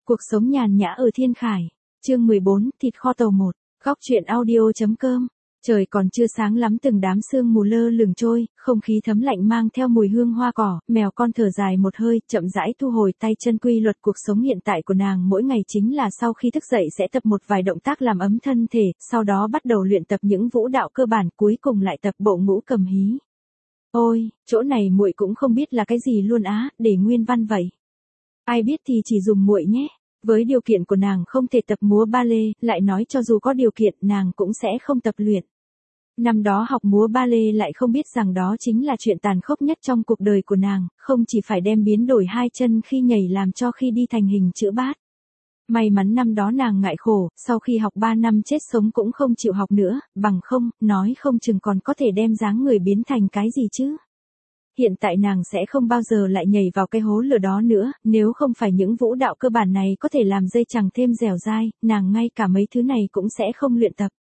Cuộc sống nhàn nhã ở Thiên Khải. Chương 14, thịt kho tàu 1. Góc truyện audio.com. Trời còn chưa sáng lắm, từng đám sương mù lơ lửng trôi, không khí thấm lạnh mang theo mùi hương hoa cỏ, mèo con thở dài một hơi, chậm rãi thu hồi tay chân. Quy luật cuộc sống hiện tại của nàng mỗi ngày chính là sau khi thức dậy sẽ tập một vài động tác làm ấm thân thể, sau đó bắt đầu luyện tập những vũ đạo cơ bản, cuối cùng lại tập bộ ngũ cầm hí. Ôi, chỗ này muội cũng không biết là cái gì luôn á, để nguyên văn vậy. Ai biết thì chỉ dùng muội nhé. Với điều kiện của nàng không thể tập múa ba lê, lại nói cho dù có điều kiện nàng cũng sẽ không tập luyện. Năm đó học múa ba lê lại không biết rằng đó chính là chuyện tàn khốc nhất trong cuộc đời của nàng, không chỉ phải đem biến đổi hai chân khi nhảy làm cho khi đi thành hình chữ bát. May mắn năm đó nàng ngại khổ, sau khi học 3 năm chết sống cũng không chịu học nữa, bằng không, nói không chừng còn có thể đem dáng người biến thành cái gì chứ. Hiện tại nàng sẽ không bao giờ lại nhảy vào cái hố lửa đó nữa, nếu không phải những vũ đạo cơ bản này có thể làm dây chằng thêm dẻo dai, nàng ngay cả mấy thứ này cũng sẽ không luyện tập.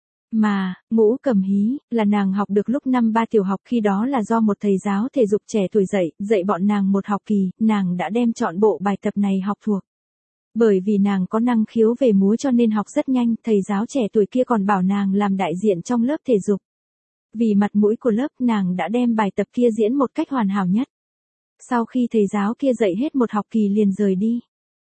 Mà, ngũ cầm hí, là nàng học được lúc năm 3 tiểu học, khi đó là do một thầy giáo thể dục trẻ tuổi dạy bọn nàng một học kỳ, nàng đã đem trọn bộ bài tập này học thuộc. Bởi vì nàng có năng khiếu về múa cho nên học rất nhanh, thầy giáo trẻ tuổi kia còn bảo nàng làm đại diện trong lớp thể dục. Vì mặt mũi của lớp, nàng đã đem bài tập kia diễn một cách hoàn hảo nhất. Sau khi thầy giáo kia dạy hết một học kỳ liền rời đi.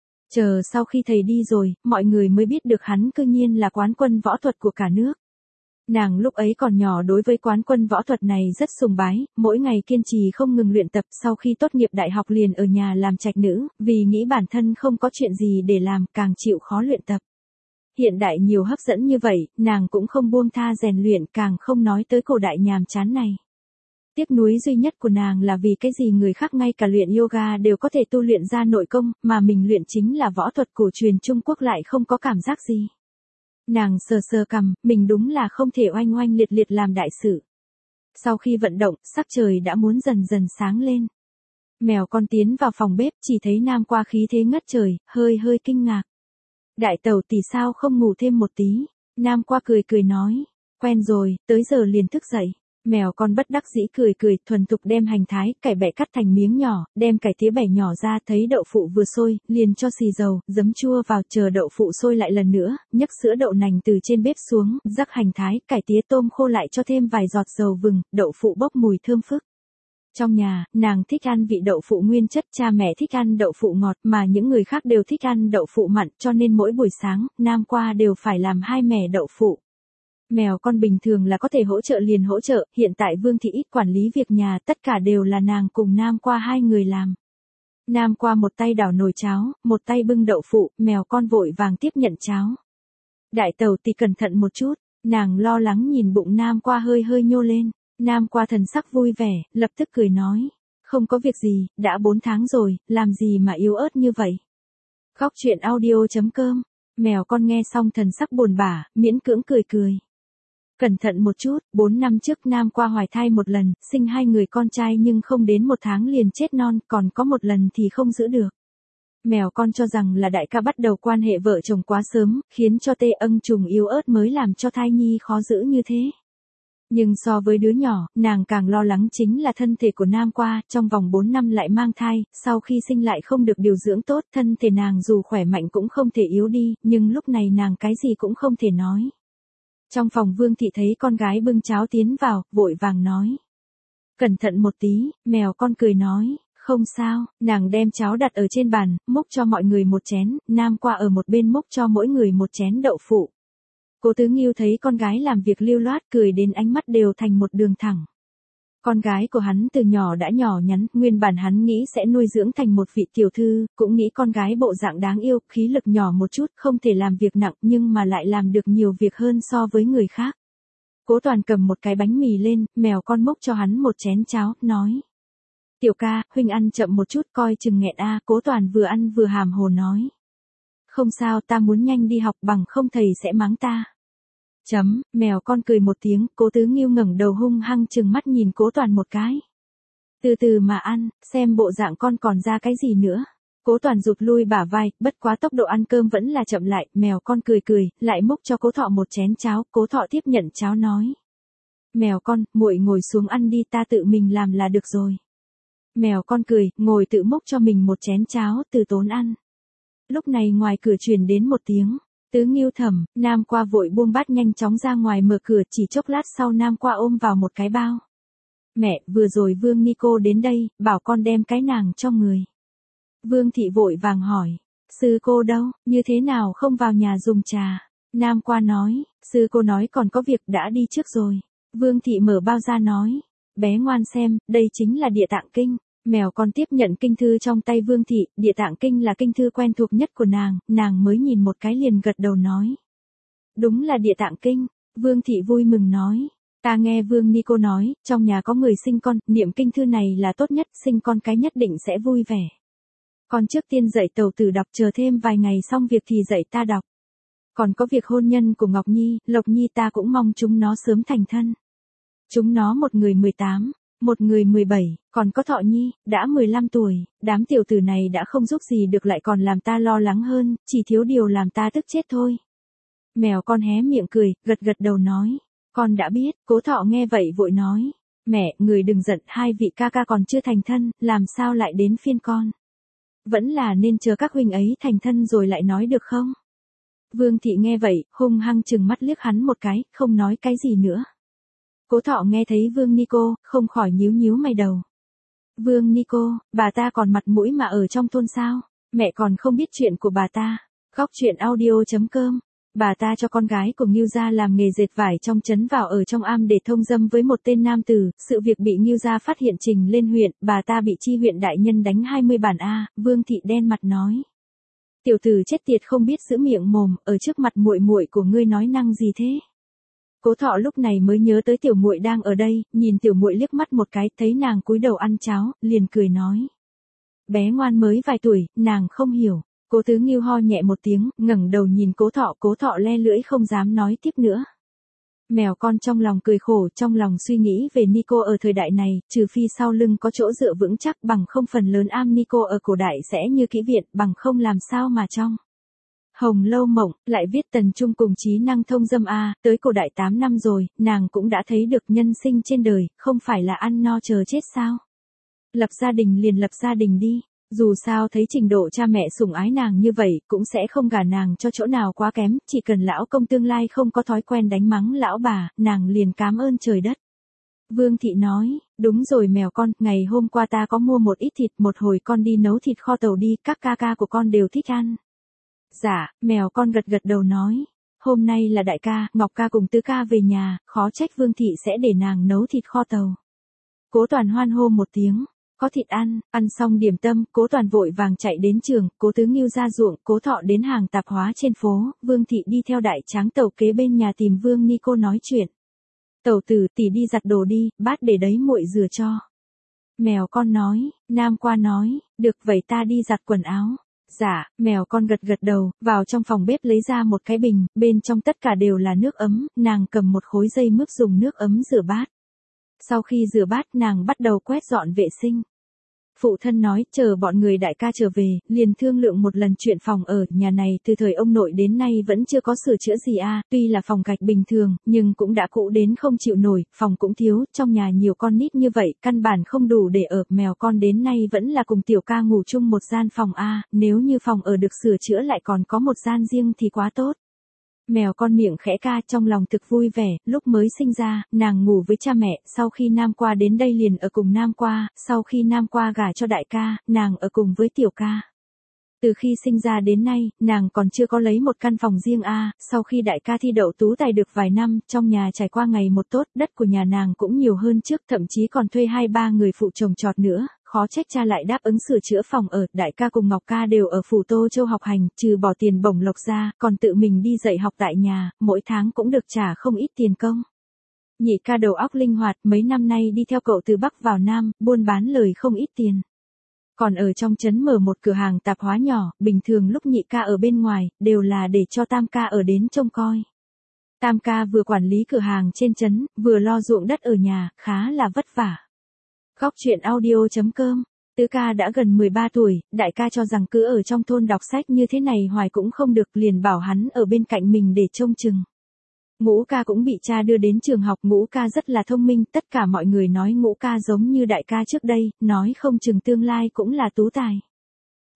Chờ sau khi thầy đi rồi, mọi người mới biết được hắn cư nhiên là quán quân võ thuật của cả nước. Nàng lúc ấy còn nhỏ đối với quán quân võ thuật này rất sùng bái, mỗi ngày kiên trì không ngừng luyện tập. Sau khi tốt nghiệp đại học liền ở nhà làm trạch nữ, vì nghĩ bản thân không có chuyện gì để làm, càng chịu khó luyện tập. Hiện đại nhiều hấp dẫn như vậy, nàng cũng không buông tha rèn luyện, càng không nói tới cổ đại nhàm chán này. Tiếc nuối duy nhất của nàng là vì cái gì người khác ngay cả luyện yoga đều có thể tu luyện ra nội công, mà mình luyện chính là võ thuật cổ truyền Trung Quốc lại không có cảm giác gì. Nàng sờ cằm, mình đúng là không thể oanh oanh liệt liệt làm đại sự. Sau khi vận động, sắc trời đã muốn dần dần sáng lên. Mèo con tiến vào phòng bếp, chỉ thấy Nam Qua khí thế ngất trời, hơi kinh ngạc. Đại tẩu tỷ sao không ngủ thêm một tí? Nam Qua cười nói. Quen rồi, tới giờ liền thức dậy. Mèo con bất đắc dĩ cười, thuần thục đem hành thái, cải bẹ cắt thành miếng nhỏ, đem cải tía bẻ nhỏ ra, thấy đậu phụ vừa sôi, liền cho xì dầu, giấm chua vào, chờ đậu phụ sôi lại lần nữa, nhấc sữa đậu nành từ trên bếp xuống, rắc hành thái, cải tía tôm khô lại cho thêm vài giọt dầu vừng, đậu phụ bốc mùi thơm phức. Trong nhà, nàng thích ăn vị đậu phụ nguyên chất, cha mẹ thích ăn đậu phụ ngọt, mà những người khác đều thích ăn đậu phụ mặn, cho nên mỗi buổi sáng, Nam Qua đều phải làm 2 mẻ đậu phụ. Mèo con bình thường là có thể hỗ trợ liền hỗ trợ, hiện tại Vương thị ít quản lý việc nhà, tất cả đều là nàng cùng Nam Qua 2 người làm. Nam Qua một tay đảo nồi cháo, một tay bưng đậu phụ, mèo con vội vàng tiếp nhận cháo. Đại tẩu tỷ cẩn thận một chút, nàng lo lắng nhìn bụng Nam Qua hơi nhô lên. Nam Qua thần sắc vui vẻ, lập tức cười nói. Không có việc gì, đã 4 tháng rồi, làm gì mà yếu ớt như vậy. Góc truyện audio.com. Mèo con nghe xong thần sắc buồn bã, miễn cưỡng cười. Cẩn thận một chút, 4 năm trước Nam Qua hoài thai một lần, sinh 2 người con trai nhưng không đến 1 tháng liền chết non, còn có một lần thì không giữ được. Mèo con cho rằng là đại ca bắt đầu quan hệ vợ chồng quá sớm, khiến cho tê âng trùng yếu ớt mới làm cho thai nhi khó giữ như thế. Nhưng so với đứa nhỏ, nàng càng lo lắng chính là thân thể của Nam Qua, trong vòng 4 năm lại mang thai, sau khi sinh lại không được điều dưỡng tốt, thân thể nàng dù khỏe mạnh cũng không thể yếu đi, nhưng lúc này nàng cái gì cũng không thể nói. Trong phòng Vương thị thấy con gái bưng cháo tiến vào, vội vàng nói. Cẩn thận một tí, mèo con cười nói, không sao, nàng đem cháo đặt ở trên bàn, múc cho mọi người một chén, Nam Qua ở một bên múc cho mỗi người một chén đậu phụ. Cố Tứ Nghiêu thấy con gái làm việc lưu loát, cười đến ánh mắt đều thành một đường thẳng. Con gái của hắn từ nhỏ đã nhỏ nhắn, nguyên bản hắn nghĩ sẽ nuôi dưỡng thành một vị tiểu thư, cũng nghĩ con gái bộ dạng đáng yêu, khí lực nhỏ một chút, không thể làm việc nặng nhưng mà lại làm được nhiều việc hơn so với người khác. Cố Toàn cầm một cái bánh mì lên, mèo con múc cho hắn một chén cháo, nói. Tiểu ca, huynh ăn chậm một chút coi chừng nghẹn a. Cố Toàn vừa ăn vừa hàm hồ nói. Không sao, ta muốn nhanh đi học, bằng không thầy sẽ mắng ta. Mèo con cười một tiếng, Cố Tứ Nghiêu ngẩng đầu hung hăng trừng mắt nhìn Cố Toàn một cái. Từ từ mà ăn, xem bộ dạng con còn ra cái gì nữa. Cố Toàn rụt lui bả vai, bất quá tốc độ ăn cơm vẫn là chậm lại, mèo con cười, lại múc cho Cố Thọ một chén cháo, Cố Thọ tiếp nhận cháo nói. Mèo con, muội ngồi xuống ăn đi, ta tự mình làm là được rồi. Mèo con cười, ngồi tự múc cho mình một chén cháo, từ tốn ăn. Lúc này ngoài cửa truyền đến một tiếng. Tứ Ngưu Thẩm, Nam Qua vội buông bát nhanh chóng ra ngoài mở cửa, chỉ chốc lát sau Nam Qua ôm vào một cái bao. Mẹ, vừa rồi Vương Nico đến đây, bảo con đem cái nàng cho người. Vương Thị vội vàng hỏi, sư cô đâu, như thế nào không vào nhà dùng trà? Nam Qua nói, sư cô nói còn có việc đã đi trước rồi. Vương Thị mở bao ra nói, bé ngoan xem, đây chính là Địa Tạng Kinh. Mèo con tiếp nhận kinh thư trong tay Vương Thị, Địa Tạng Kinh là kinh thư quen thuộc nhất của nàng mới nhìn một cái liền gật đầu nói. Đúng là Địa Tạng Kinh, Vương Thị vui mừng nói. Ta nghe Vương Nico nói, trong nhà có người sinh con, niệm kinh thư này là tốt nhất, sinh con cái nhất định sẽ vui vẻ. Con trước tiên dạy tẩu tử đọc, chờ thêm vài ngày xong việc thì dạy ta đọc. Còn có việc hôn nhân của Ngọc Nhi, Lộc Nhi ta cũng mong chúng nó sớm thành thân. Chúng nó một người 18, một người 17, còn có Thọ Nhi, đã 15 tuổi, đám tiểu tử này đã không giúp gì được lại còn làm ta lo lắng hơn, chỉ thiếu điều làm ta tức chết thôi. Mèo con hé miệng cười, gật gật đầu nói, con đã biết. Cố Thọ nghe vậy vội nói, mẹ, người đừng giận, hai vị ca ca còn chưa thành thân, làm sao lại đến phiên con. Vẫn là nên chờ các huynh ấy thành thân rồi lại nói được không? Vương Thị nghe vậy, hung hăng chừng mắt liếc hắn một cái, không nói cái gì nữa. Cố Thọ nghe thấy Vương Nico, không khỏi nhíu nhíu mày đầu. Vương Nico, bà ta còn mặt mũi mà ở trong thôn sao? Mẹ còn không biết chuyện của bà ta. Góc truyện audio.com. Bà ta cho con gái của Ngưu gia làm nghề dệt vải trong trấn vào ở trong am để thông dâm với một tên nam tử, sự việc bị Ngưu gia phát hiện trình lên huyện, bà ta bị chi huyện đại nhân đánh 20 bản a. Vương Thị đen mặt nói. Tiểu tử chết tiệt không biết giữ miệng mồm, ở trước mặt muội muội của ngươi nói năng gì thế? Cố Thọ lúc này mới nhớ tới tiểu muội đang ở đây, nhìn tiểu muội liếc mắt một cái, thấy nàng cúi đầu ăn cháo, liền cười nói. Bé ngoan mới vài tuổi, nàng không hiểu. Cố Tứ Ngưu ho nhẹ một tiếng, ngẩng đầu nhìn Cố Thọ le lưỡi không dám nói tiếp nữa. Mèo con trong lòng cười khổ, trong lòng suy nghĩ về Nico ở thời đại này, trừ phi sau lưng có chỗ dựa vững chắc, bằng không phần lớn am Nico ở cổ đại sẽ như kỹ viện, bằng không làm sao mà trong. Hồng Lâu Mộng, lại viết Tần Trung cùng trí năng thông dâm a, tới cổ đại 8 năm rồi, nàng cũng đã thấy được nhân sinh trên đời, không phải là ăn no chờ chết sao. Lập gia đình liền lập gia đình đi. Dù sao thấy trình độ cha mẹ sủng ái nàng như vậy, cũng sẽ không gả nàng cho chỗ nào quá kém, chỉ cần lão công tương lai không có thói quen đánh mắng lão bà, nàng liền cảm ơn trời đất. Vương Thị nói, đúng rồi mèo con, ngày hôm qua ta có mua một ít thịt, một hồi con đi nấu thịt kho tàu đi, các ca ca của con đều thích ăn. Dạ, mèo con gật gật đầu nói, hôm nay là đại ca, Ngọc ca cùng Tứ ca về nhà, khó trách Vương Thị sẽ để nàng nấu thịt kho tàu. Cố Toàn hoan hô một tiếng. Có thịt ăn xong điểm tâm, Cố Toàn vội vàng chạy đến trường, Cố Tứ Ngưu ra ruộng, Cố Thọ đến hàng tạp hóa trên phố, Vương Thị đi theo đại tráng tẩu kế bên nhà tìm Vương Nico nói chuyện. Tẩu tử, tỷ đi giặt đồ đi, bát để đấy muội rửa cho. Mèo con nói, Nam Qua nói, được vậy ta đi giặt quần áo. Dạ, mèo con gật gật đầu, vào trong phòng bếp lấy ra một cái bình, bên trong tất cả đều là nước ấm, nàng cầm một khối dây mướp dùng nước ấm rửa bát. Sau khi rửa bát nàng bắt đầu quét dọn vệ sinh. Phụ thân nói, chờ bọn người đại ca trở về, liền thương lượng một lần chuyện phòng ở, nhà này từ thời ông nội đến nay vẫn chưa có sửa chữa gì a, tuy là phòng gạch bình thường, nhưng cũng đã cũ đến không chịu nổi, phòng cũng thiếu, trong nhà nhiều con nít như vậy, căn bản không đủ để ở, mèo con đến nay vẫn là cùng tiểu ca ngủ chung một gian phòng a, nếu như phòng ở được sửa chữa lại còn có một gian riêng thì quá tốt. Mèo con miệng khẽ ca trong lòng thực vui vẻ, lúc mới sinh ra, nàng ngủ với cha mẹ, sau khi Nam Qua đến đây liền ở cùng Nam Qua, sau khi Nam Qua gả cho đại ca, nàng ở cùng với tiểu ca. Từ khi sinh ra đến nay, nàng còn chưa có lấy một căn phòng riêng a, sau khi đại ca thi đậu tú tài được vài năm, trong nhà trải qua ngày một tốt, đất của nhà nàng cũng nhiều hơn trước, thậm chí còn thuê 2-3 người phụ trồng trọt nữa, khó trách cha lại đáp ứng sửa chữa phòng ở, đại ca cùng Ngọc ca đều ở phủ Tô Châu học hành, trừ bỏ tiền bổng lộc ra, còn tự mình đi dạy học tại nhà, mỗi tháng cũng được trả không ít tiền công. Nhị ca đầu óc linh hoạt, mấy năm nay đi theo cậu từ Bắc vào Nam, buôn bán lời không ít tiền. Còn ở trong trấn mở một cửa hàng tạp hóa nhỏ, bình thường lúc nhị ca ở bên ngoài, đều là để cho tam ca ở đến trông coi. Tam ca vừa quản lý cửa hàng trên trấn, vừa lo ruộng đất ở nhà, khá là vất vả. Góc truyện audio.com. Tứ ca đã gần 13 tuổi, đại ca cho rằng cứ ở trong thôn đọc sách như thế này hoài cũng không được, liền bảo hắn ở bên cạnh mình để trông chừng. Ngũ ca cũng bị cha đưa đến trường học, Ngũ ca rất là thông minh, tất cả mọi người nói Ngũ ca giống như đại ca trước đây, nói không chừng tương lai cũng là tú tài.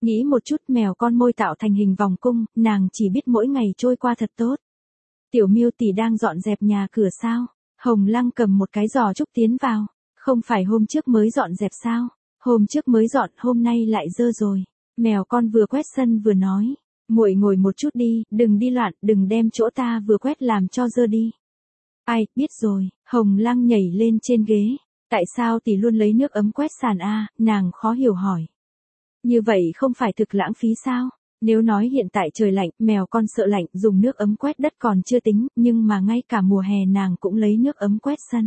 Nghĩ một chút, mèo con môi tạo thành hình vòng cung, nàng chỉ biết mỗi ngày trôi qua thật tốt. Tiểu Miêu tỷ đang dọn dẹp nhà cửa sao? Hồng Lăng cầm một cái giò trúc tiến vào. Không phải hôm trước mới dọn dẹp sao? Hôm trước mới dọn, hôm nay lại dơ rồi. Mèo con vừa quét sân vừa nói. Muội ngồi một chút đi, đừng đi loạn, đừng đem chỗ ta vừa quét làm cho dơ đi. Ai, biết rồi. Hồng Lăng nhảy lên trên ghế. Tại sao tỷ luôn lấy nước ấm quét sàn a? Nàng khó hiểu hỏi. Như vậy không phải thực lãng phí sao? Nếu nói hiện tại trời lạnh, mèo con sợ lạnh, dùng nước ấm quét đất còn chưa tính, nhưng mà ngay cả mùa hè nàng cũng lấy nước ấm quét sân.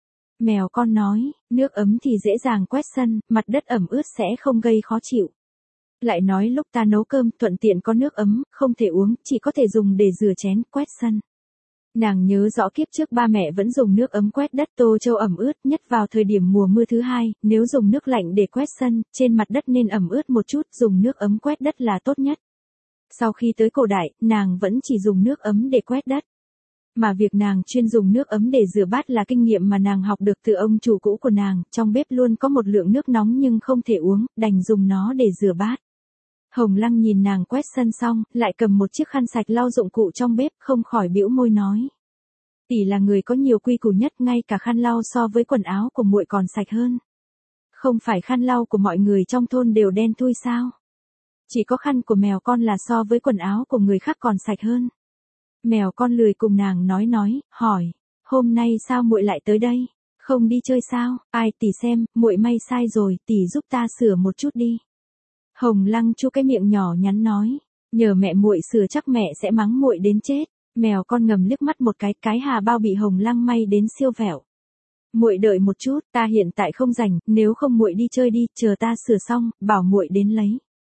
Mèo con nói, nước ấm thì dễ dàng quét sân, mặt đất ẩm ướt sẽ không gây khó chịu. Lại nói lúc ta nấu cơm, thuận tiện có nước ấm, không thể uống, chỉ có thể dùng để rửa chén, quét sân. Nàng nhớ rõ kiếp trước ba mẹ vẫn dùng nước ấm quét đất Tô Châu ẩm ướt, nhất vào thời điểm mùa mưa thứ hai, nếu dùng nước lạnh để quét sân, trên mặt đất nên ẩm ướt một chút, dùng nước ấm quét đất là tốt nhất. Sau khi tới cổ đại, nàng vẫn chỉ dùng nước ấm để quét đất. Mà việc nàng chuyên dùng nước ấm để rửa bát là kinh nghiệm mà nàng học được từ ông chủ cũ của nàng, trong bếp luôn có một lượng nước nóng nhưng không thể uống, đành dùng nó để rửa bát. Hồng Lăng nhìn nàng quét sân xong, lại cầm một chiếc khăn sạch lau dụng cụ trong bếp, không khỏi bĩu môi nói. Tỷ là người có nhiều quy củ nhất, ngay cả khăn lau so với quần áo của muội còn sạch hơn. Không phải khăn lau của mọi người trong thôn đều đen thui sao? Chỉ có khăn của mèo con là so với quần áo của người khác còn sạch hơn. Mèo con lười cùng nàng nói, hỏi, hôm nay sao muội lại tới đây? Không đi chơi sao? Ai, tỷ xem, muội may sai rồi, tỷ giúp ta sửa một chút đi. Hồng Lăng chu cái miệng nhỏ nhắn nói, nhờ mẹ muội sửa chắc mẹ sẽ mắng muội đến chết. Mèo con ngầm liếc mắt một cái hà bao bị Hồng Lăng may đến siêu vẹo. Muội đợi một chút, ta hiện tại không rảnh, nếu không muội đi chơi đi, chờ ta sửa xong, bảo muội đến lấy.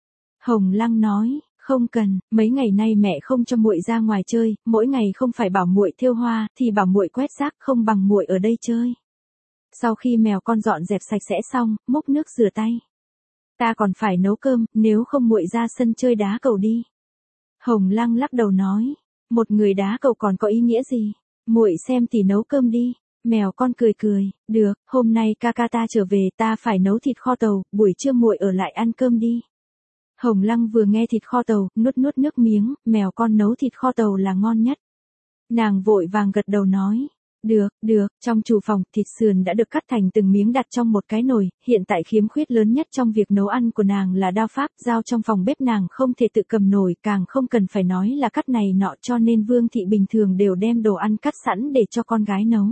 Hồng Lăng nói, không cần, mấy ngày nay mẹ không cho muội ra ngoài chơi, mỗi ngày không phải bảo muội thêu hoa, thì bảo muội quét rác, không bằng muội ở đây chơi. Sau khi mèo con dọn dẹp sạch sẽ xong, múc nước rửa tay. Ta còn phải nấu cơm, nếu không muội ra sân chơi đá cầu đi. Hồng Lăng lắc đầu nói, một người đá cầu còn có ý nghĩa gì? Muội xem tỷ nấu cơm đi. Mèo con cười, được, hôm nay ca ca ta trở về, ta phải nấu thịt kho tàu, buổi trưa muội ở lại ăn cơm đi. Hồng Lăng vừa nghe thịt kho tàu, nuốt nước miếng, mèo con nấu thịt kho tàu là ngon nhất. Nàng vội vàng gật đầu nói, được, trong chủ phòng, thịt sườn đã được cắt thành từng miếng đặt trong một cái nồi, hiện tại khiếm khuyết lớn nhất trong việc nấu ăn của nàng là đao pháp, dao trong phòng bếp nàng không thể tự cầm nồi, càng không cần phải nói là cắt này nọ, cho nên Vương thị bình thường đều đem đồ ăn cắt sẵn để cho con gái nấu.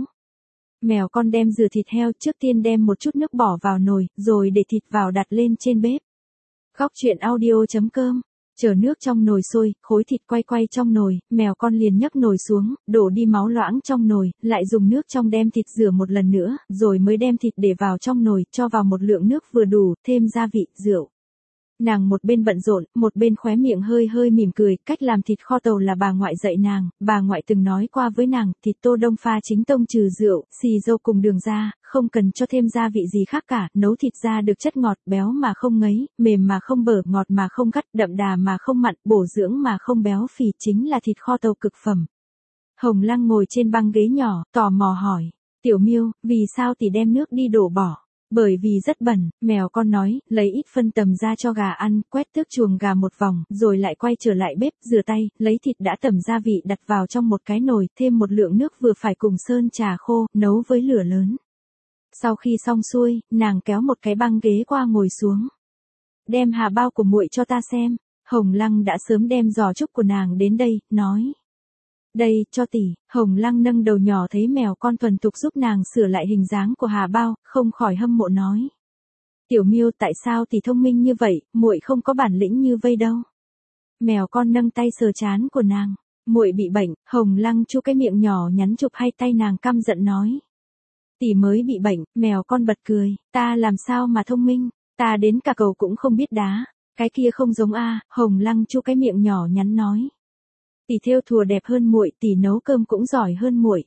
Mèo con đem rửa thịt heo, trước tiên đem một chút nước bỏ vào nồi, rồi để thịt vào đặt lên trên bếp. Góc truyện audio.com. Chờ nước trong nồi sôi, khối thịt quay trong nồi, mèo con liền nhấc nồi xuống, đổ đi máu loãng trong nồi, lại dùng nước trong đem thịt rửa một lần nữa, rồi mới đem thịt để vào trong nồi, cho vào một lượng nước vừa đủ, thêm gia vị, rượu. Nàng một bên bận rộn, một bên khóe miệng hơi mỉm cười, cách làm thịt kho tàu là bà ngoại dạy nàng, bà ngoại từng nói qua với nàng, thịt tô đông pha chính tông trừ rượu, xì dâu cùng đường ra, không cần cho thêm gia vị gì khác cả, nấu thịt ra được chất ngọt, béo mà không ngấy, mềm mà không bở, ngọt mà không gắt, đậm đà mà không mặn, bổ dưỡng mà không béo phì, chính là thịt kho tàu cực phẩm. Hồng Lăng ngồi trên băng ghế nhỏ, tò mò hỏi, Tiểu Miêu, vì sao tỷ đem nước đi đổ bỏ? Bởi vì rất bẩn, mèo con nói, lấy ít phân tầm ra cho gà ăn, quét tước chuồng gà một vòng, rồi lại quay trở lại bếp, rửa tay, lấy thịt đã tẩm gia vị đặt vào trong một cái nồi, thêm một lượng nước vừa phải cùng sơn trà khô, nấu với lửa lớn. Sau khi xong xuôi, nàng kéo một cái băng ghế qua ngồi xuống. Đem hà bao của muội cho ta xem. Hồng Lăng đã sớm đem giò trúc của nàng đến đây, nói. Đây, cho tỷ. Hồng Lăng nâng đầu nhỏ thấy mèo con thuần thục giúp nàng sửa lại hình dáng của hà bao, không khỏi hâm mộ nói. Tiểu Miêu, tại sao tỷ thông minh như vậy, muội không có bản lĩnh như vây đâu. Mèo con nâng tay sờ trán của nàng. Muội bị bệnh. Hồng Lăng chu cái miệng nhỏ nhắn chụp hai tay nàng căm giận nói. Tỷ mới bị bệnh. Mèo con bật cười, ta làm sao mà thông minh, ta đến cả cầu cũng không biết đá. Cái kia không giống a. Hồng Lăng chu cái miệng nhỏ nhắn nói. Tỷ thêu thùa đẹp hơn muội, tỷ nấu cơm cũng giỏi hơn muội.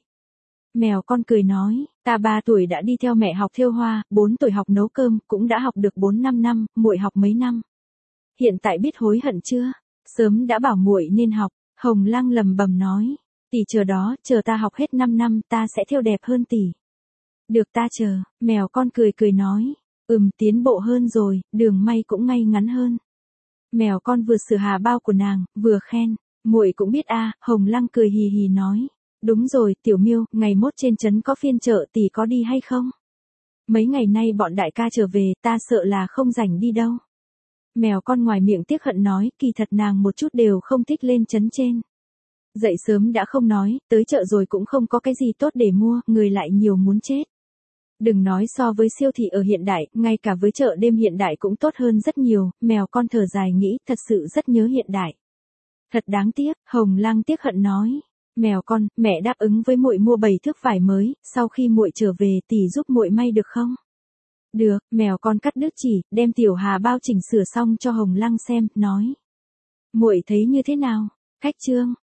Mèo con cười nói, ta 3 tuổi đã đi theo mẹ học thêu hoa, 4 tuổi học nấu cơm, cũng đã học được 4-5 năm, muội học mấy năm. Hiện tại biết hối hận chưa? Sớm đã bảo muội nên học. Hồng Lăng lầm bầm nói, tỷ chờ đó, chờ ta học hết 5 năm, ta sẽ thêu đẹp hơn tỷ. Được, ta chờ. Mèo con cười nói, tiến bộ hơn rồi, đường may cũng ngay ngắn hơn. Mèo con vừa sửa hà bao của nàng, vừa khen. Muội cũng biết a, Hồng Lăng cười hì hì nói. Đúng rồi, Tiểu Miêu, ngày mốt trên trấn có phiên chợ tỷ có đi hay không? Mấy ngày nay bọn đại ca trở về, ta sợ là không rảnh đi đâu. Mèo con ngoài miệng tiếc hận nói, kỳ thật nàng một chút đều không thích lên trấn trên. Dậy sớm đã không nói, tới chợ rồi cũng không có cái gì tốt để mua, người lại nhiều muốn chết. Đừng nói so với siêu thị ở hiện đại, ngay cả với chợ đêm hiện đại cũng tốt hơn rất nhiều, mèo con thở dài nghĩ, thật sự rất nhớ hiện đại. Thật đáng tiếc, Hồng Lăng tiếc hận nói. Mèo con, mẹ đáp ứng với muội mua 7 thước vải mới, sau khi muội trở về tỷ giúp muội may được không? Được, mèo con cắt đứt chỉ, đem tiểu hà bao chỉnh sửa xong cho Hồng Lăng xem, nói. Muội thấy như thế nào? Khách trương,